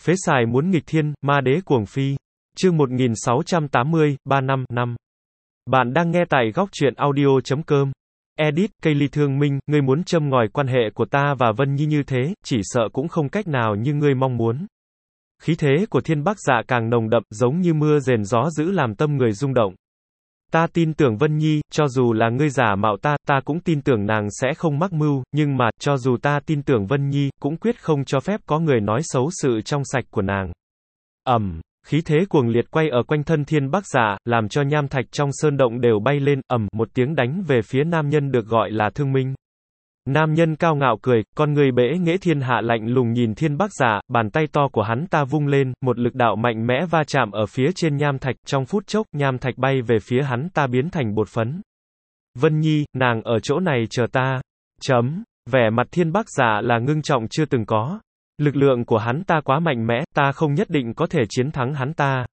Phế xài muốn nghịch thiên, ma đế cuồng phi. Chương 1680, 3 năm, năm. Bạn đang nghe tại góc truyện audio.com. Edit, Kaylee Thương Minh, ngươi muốn châm ngòi quan hệ của ta và Vân Nhi như thế, chỉ sợ cũng không cách nào như ngươi mong muốn. Khí thế của Thiên Bắc Dạ càng nồng đậm, giống như mưa rền gió dữ làm tâm người rung động. Ta tin tưởng Vân Nhi, cho dù là ngươi giả mạo ta cũng tin tưởng nàng sẽ không mắc mưu, nhưng mà, cho dù ta tin tưởng Vân Nhi, cũng quyết không cho phép có người nói xấu sự trong sạch của nàng. Khí thế cuồng liệt quay ở quanh thân Thiên Bắc Dạ, làm cho nham thạch trong sơn động đều bay lên, một tiếng đánh về phía nam nhân được gọi là Thương Minh. Nam nhân cao ngạo cười, con người bẽ nghễ thiên hạ lạnh lùng nhìn Thiên Bắc Dạ, bàn tay to của hắn ta vung lên, một lực đạo mạnh mẽ va chạm ở phía trên nham thạch, trong phút chốc, nham thạch bay về phía hắn ta biến thành bột phấn. Vân Nhi, nàng ở chỗ này chờ ta. Vẻ mặt Thiên Bắc Dạ là ngưng trọng chưa từng có. Lực lượng của hắn ta quá mạnh mẽ, ta không nhất định có thể chiến thắng hắn ta.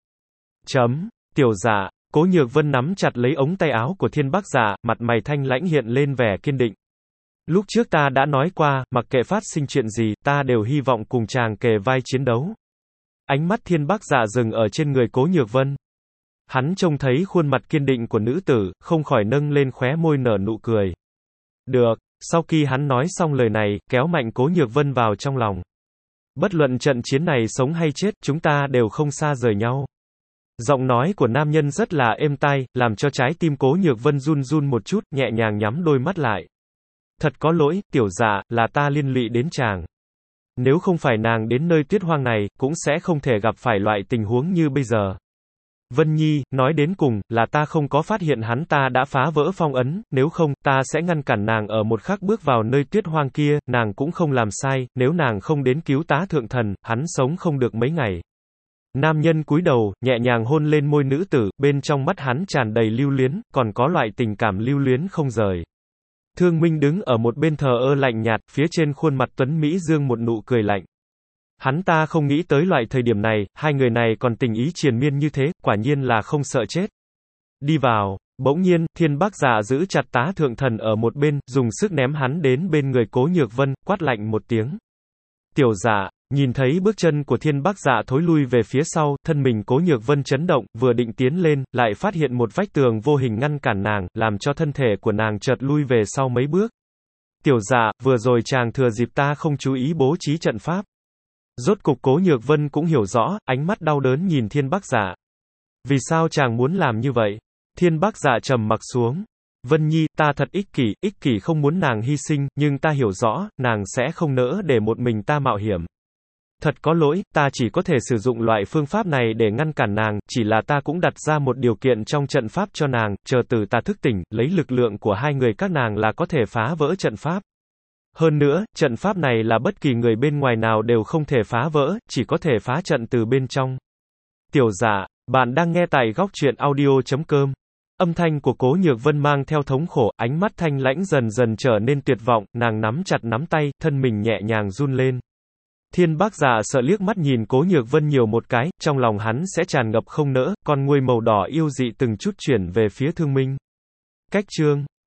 Tiểu Dạ, Cố Nhược Vân nắm chặt lấy ống tay áo của Thiên Bắc Dạ, mặt mày thanh lãnh hiện lên vẻ kiên định. Lúc trước ta đã nói qua, mặc kệ phát sinh chuyện gì, ta đều hy vọng cùng chàng kề vai chiến đấu. Ánh mắt Thiên Bắc Dạ dừng ở trên người Cố Nhược Vân. Hắn trông thấy khuôn mặt kiên định của nữ tử, không khỏi nâng lên khóe môi nở nụ cười. Được, sau khi hắn nói xong lời này, kéo mạnh Cố Nhược Vân vào trong lòng. Bất luận trận chiến này sống hay chết, chúng ta đều không xa rời nhau. Giọng nói của nam nhân rất là êm tai, làm cho trái tim Cố Nhược Vân run run một chút, nhẹ nhàng nhắm đôi mắt lại. Thật có lỗi, Tiểu Dạ, là ta liên lụy đến chàng. Nếu không phải nàng đến nơi tuyết hoang này, cũng sẽ không thể gặp phải loại tình huống như bây giờ. Vân Nhi, nói đến cùng, là ta không có phát hiện hắn ta đã phá vỡ phong ấn, nếu không, ta sẽ ngăn cản nàng ở một khắc bước vào nơi tuyết hoang kia, nàng cũng không làm sai, nếu nàng không đến cứu tá thượng thần, hắn sống không được mấy ngày. Nam nhân cúi đầu, nhẹ nhàng hôn lên môi nữ tử, bên trong mắt hắn tràn đầy lưu luyến, còn có loại tình cảm lưu luyến không rời. Thương Minh đứng ở một bên thờ ơ lạnh nhạt, phía trên khuôn mặt tuấn Mỹ dương một nụ cười lạnh. Hắn ta không nghĩ tới loại thời điểm này, hai người này còn tình ý triền miên như thế, quả nhiên là không sợ chết. Đi vào, bỗng nhiên, Thiên Bắc Dạ giữ chặt tá thượng thần ở một bên, dùng sức ném hắn đến bên người Cố Nhược Vân, quát lạnh một tiếng. Tiểu Dạ, nhìn thấy bước chân của Thiên Bắc Dạ thối lui về phía sau, thân mình Cố Nhược Vân chấn động, vừa định tiến lên, lại phát hiện một vách tường vô hình ngăn cản nàng, làm cho thân thể của nàng chợt lui về sau mấy bước. Tiểu Dạ, vừa rồi chàng thừa dịp ta không chú ý bố trí trận pháp. Rốt cục Cố Nhược Vân cũng hiểu rõ, ánh mắt đau đớn nhìn Thiên Bắc Dạ. Vì sao chàng muốn làm như vậy? Thiên Bắc Dạ trầm mặc xuống. Vân Nhi, ta thật ích kỷ không muốn nàng hy sinh, nhưng ta hiểu rõ, nàng sẽ không nỡ để một mình ta mạo hiểm. Thật có lỗi, ta chỉ có thể sử dụng loại phương pháp này để ngăn cản nàng, chỉ là ta cũng đặt ra một điều kiện trong trận pháp cho nàng, chờ từ ta thức tỉnh, lấy lực lượng của hai người các nàng là có thể phá vỡ trận pháp. Hơn nữa, trận pháp này là bất kỳ người bên ngoài nào đều không thể phá vỡ, chỉ có thể phá trận từ bên trong. Tiểu Dạ, bạn đang nghe tại góc truyện audio.com. Âm thanh của Cố Nhược Vân mang theo thống khổ, ánh mắt thanh lãnh dần dần trở nên tuyệt vọng, nàng nắm chặt nắm tay, thân mình nhẹ nhàng run lên. Thiên Bắc Dạ sợ liếc mắt nhìn Cố Nhược Vân nhiều một cái, trong lòng hắn sẽ tràn ngập không nỡ, con nguôi màu đỏ yêu dị từng chút chuyển về phía Thương Minh. Cách chương